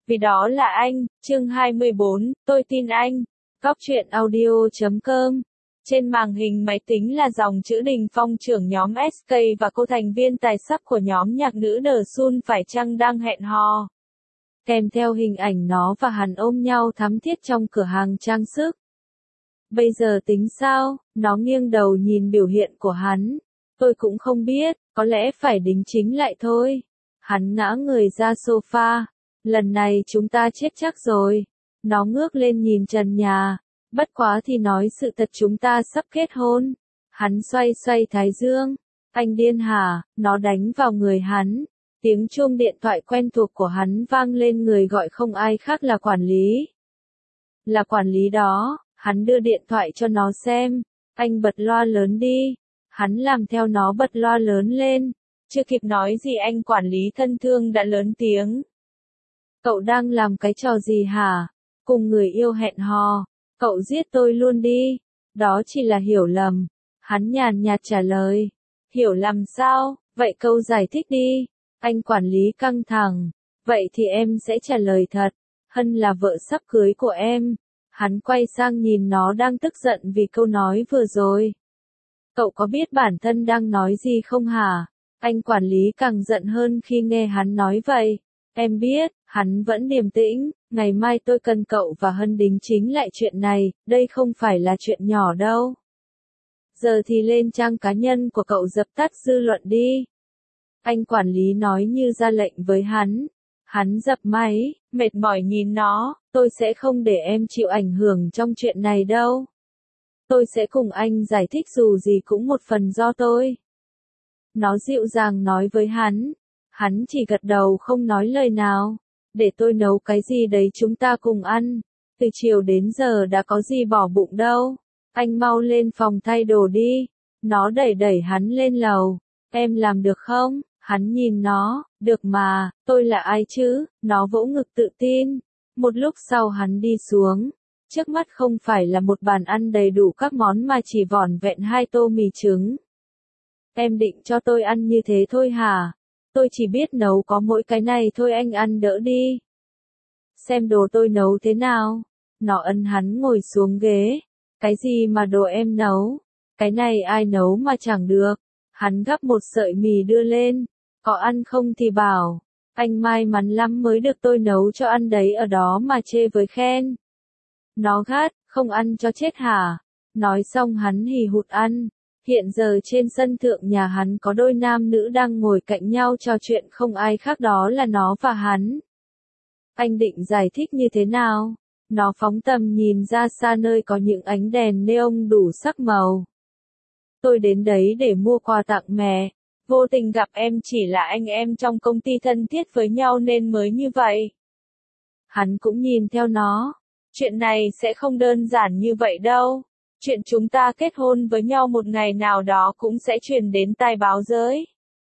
Vì đó là anh, chương 24, tôi tin anh. Góc truyện audio.com. Trên màn hình máy tính là dòng chữ Đình Phong trưởng nhóm SK và cô thành viên tài sắc của nhóm nhạc nữ The Sun phải chăng đang hẹn hò. Kèm theo hình ảnh nó và hắn ôm nhau thắm thiết trong cửa hàng trang sức. Bây giờ tính sao? Nó nghiêng đầu nhìn biểu hiện của hắn. Tôi cũng không biết, có lẽ phải đính chính lại thôi. Hắn ngã người ra sofa. Lần này chúng ta chết chắc rồi. Nó ngước lên nhìn trần nhà. Bất quá thì nói sự thật, chúng ta sắp kết hôn. Hắn xoay xoay thái dương. Anh điên hả? Nó đánh vào người hắn. Tiếng chuông điện thoại quen thuộc của hắn vang lên, người gọi không ai khác là quản lý. Là quản lý đó. Hắn đưa điện thoại cho nó xem. Anh bật loa lớn đi. Hắn làm theo nó bật loa lớn lên. Chưa kịp nói gì anh quản lý thân thương đã lớn tiếng. Cậu đang làm cái trò gì hả? Cùng người yêu hẹn hò. Cậu giết tôi luôn đi. Đó chỉ là hiểu lầm. Hắn nhàn nhạt trả lời. Hiểu lầm sao? Vậy câu giải thích đi. Anh quản lý căng thẳng. Vậy thì em sẽ trả lời thật. Hân là vợ sắp cưới của em. Hắn quay sang nhìn nó đang tức giận vì câu nói vừa rồi. Cậu có biết bản thân đang nói gì không hả? Anh quản lý càng giận hơn khi nghe hắn nói vậy. Em biết, hắn vẫn điềm tĩnh, ngày mai tôi cần cậu và Hân đính chính lại chuyện này, đây không phải là chuyện nhỏ đâu. Giờ thì lên trang cá nhân của cậu dập tắt dư luận đi. Anh quản lý nói như ra lệnh với hắn. Hắn dập máy, mệt mỏi nhìn nó, tôi sẽ không để em chịu ảnh hưởng trong chuyện này đâu. Tôi sẽ cùng anh giải thích, dù gì cũng một phần do tôi. Nó dịu dàng nói với hắn. Hắn chỉ gật đầu không nói lời nào. Để tôi nấu cái gì đấy chúng ta cùng ăn. Từ chiều đến giờ đã có gì bỏ bụng đâu. Anh mau lên phòng thay đồ đi. Nó đẩy đẩy hắn lên lầu. Em làm được không? Hắn nhìn nó. Được mà, tôi là ai chứ? Nó vỗ ngực tự tin. Một lúc sau hắn đi xuống. Trước mắt không phải là một bàn ăn đầy đủ các món mà chỉ vỏn vẹn 2 tô mì trứng. Em định cho tôi ăn như thế thôi hả? Tôi chỉ biết nấu có mỗi cái này thôi, anh ăn đỡ đi. Xem đồ tôi nấu thế nào. Nó ấn hắn ngồi xuống ghế. Cái gì mà đồ em nấu? Cái này ai nấu mà chẳng được. Hắn gắp một sợi mì đưa lên. Có ăn không thì bảo. Anh may mắn lắm mới được tôi nấu cho ăn đấy, ở đó mà chê với khen. Nó gắt, không ăn cho chết hả? Nói xong hắn hì hụt ăn. Hiện giờ trên sân thượng nhà hắn có đôi nam nữ đang ngồi cạnh nhau trò chuyện, không ai khác đó là nó và hắn. Anh định giải thích như thế nào? Nó phóng tầm nhìn ra xa nơi có những ánh đèn neon đủ sắc màu. Tôi đến đấy để mua quà tặng mẹ. Vô tình gặp em, chỉ là anh em trong công ty thân thiết với nhau nên mới như vậy. Hắn cũng nhìn theo nó. Chuyện này sẽ không đơn giản như vậy đâu. Chuyện chúng ta kết hôn với nhau một ngày nào đó cũng sẽ truyền đến tai báo giới.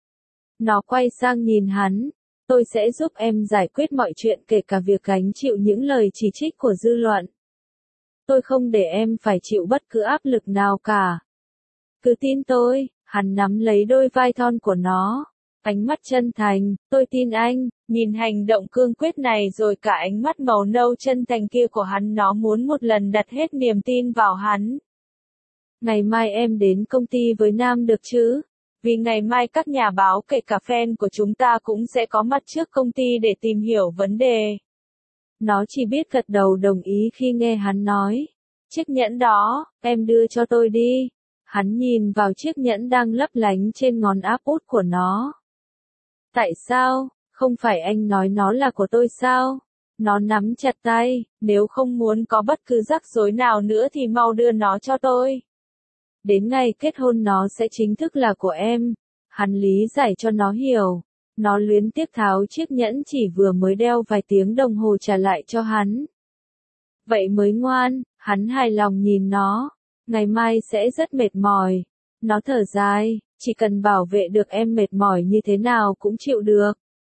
Nó quay sang nhìn hắn. Tôi sẽ giúp em giải quyết mọi chuyện, kể cả việc gánh chịu những lời chỉ trích của dư luận. Tôi không để em phải chịu bất cứ áp lực nào cả. Cứ tin tôi. Hắn nắm lấy đôi vai thon của nó. Ánh mắt chân thành, tôi tin anh. Nhìn hành động cương quyết này rồi cả ánh mắt màu nâu chân thành kia của hắn, nó muốn một lần đặt hết niềm tin vào hắn. Ngày mai em đến công ty với Nam được chứ? Vì ngày mai các nhà báo kể cả fan của chúng ta cũng sẽ có mặt trước công ty để tìm hiểu vấn đề. Nó chỉ biết gật đầu đồng ý khi nghe hắn nói. Chiếc nhẫn đó, em đưa cho tôi đi. Hắn nhìn vào chiếc nhẫn đang lấp lánh trên ngón áp út của nó. Tại sao? Không phải anh nói nó là của tôi sao? Nó nắm chặt tay. Nếu không muốn có bất cứ rắc rối nào nữa thì mau đưa nó cho tôi. Đến ngày kết hôn nó sẽ chính thức là của em. Hắn lý giải cho nó hiểu. Nó luyến tiếc tháo chiếc nhẫn chỉ vừa mới đeo vài tiếng đồng hồ trả lại cho hắn. Vậy mới ngoan. Hắn hài lòng nhìn nó. Ngày mai sẽ rất mệt mỏi. Nó thở dài, chỉ cần bảo vệ được em mệt mỏi như thế nào cũng chịu được.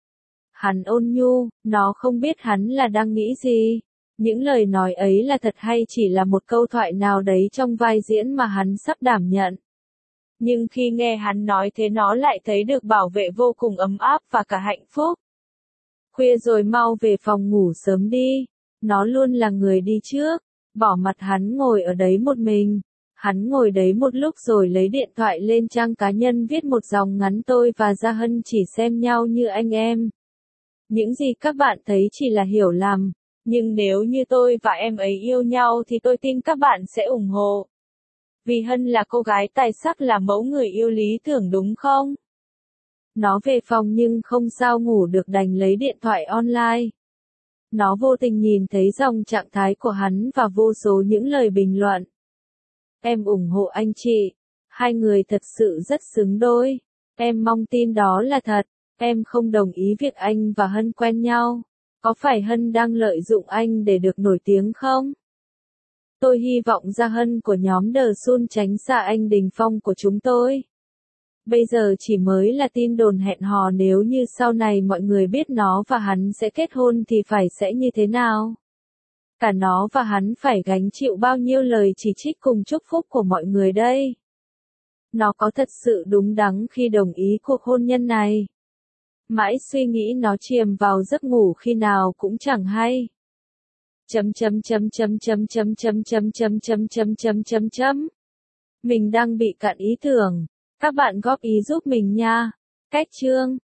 Hắn ôn nhu, nó không biết hắn là đang nghĩ gì. Những lời nói ấy là thật hay chỉ là một câu thoại nào đấy trong vai diễn mà hắn sắp đảm nhận. Nhưng khi nghe hắn nói thế nó lại thấy được bảo vệ vô cùng ấm áp và cả hạnh phúc. Khuya rồi mau về phòng ngủ sớm đi. Nó luôn là người đi trước. Bỏ mặt hắn ngồi ở đấy một mình. Hắn ngồi đấy một lúc rồi lấy điện thoại lên trang cá nhân viết một dòng ngắn: tôi và Gia Hân chỉ xem nhau như anh em. Những gì các bạn thấy chỉ là hiểu lầm. Nhưng nếu như tôi và em ấy yêu nhau thì tôi tin các bạn sẽ ủng hộ. Vì Hân là cô gái tài sắc, là mẫu người yêu lý tưởng đúng không? Nó về phòng nhưng không sao ngủ được, đành lấy điện thoại online. Nó vô tình nhìn thấy dòng trạng thái của hắn và vô số những lời bình luận. Em ủng hộ anh chị. Hai người thật sự rất xứng đôi. Em mong tin đó là thật. Em không đồng ý việc anh và Hân quen nhau. Có phải Hân đang lợi dụng anh để được nổi tiếng không? Tôi hy vọng Gia Hân của nhóm The Sun tránh xa anh Đình Phong của chúng tôi. Bây giờ chỉ mới là tin đồn hẹn hò, nếu như sau này mọi người biết nó và hắn sẽ kết hôn thì sẽ như thế nào? Cả nó và hắn phải gánh chịu bao nhiêu lời chỉ trích cùng chúc phúc của mọi người đây? Nó có thật sự đúng đắn khi đồng ý cuộc hôn nhân này? Mãi suy nghĩ nó chìm vào giấc ngủ khi nào cũng chẳng hay. Mình đang bị cạn ý tưởng. Các bạn góp ý giúp mình nha. Cách chương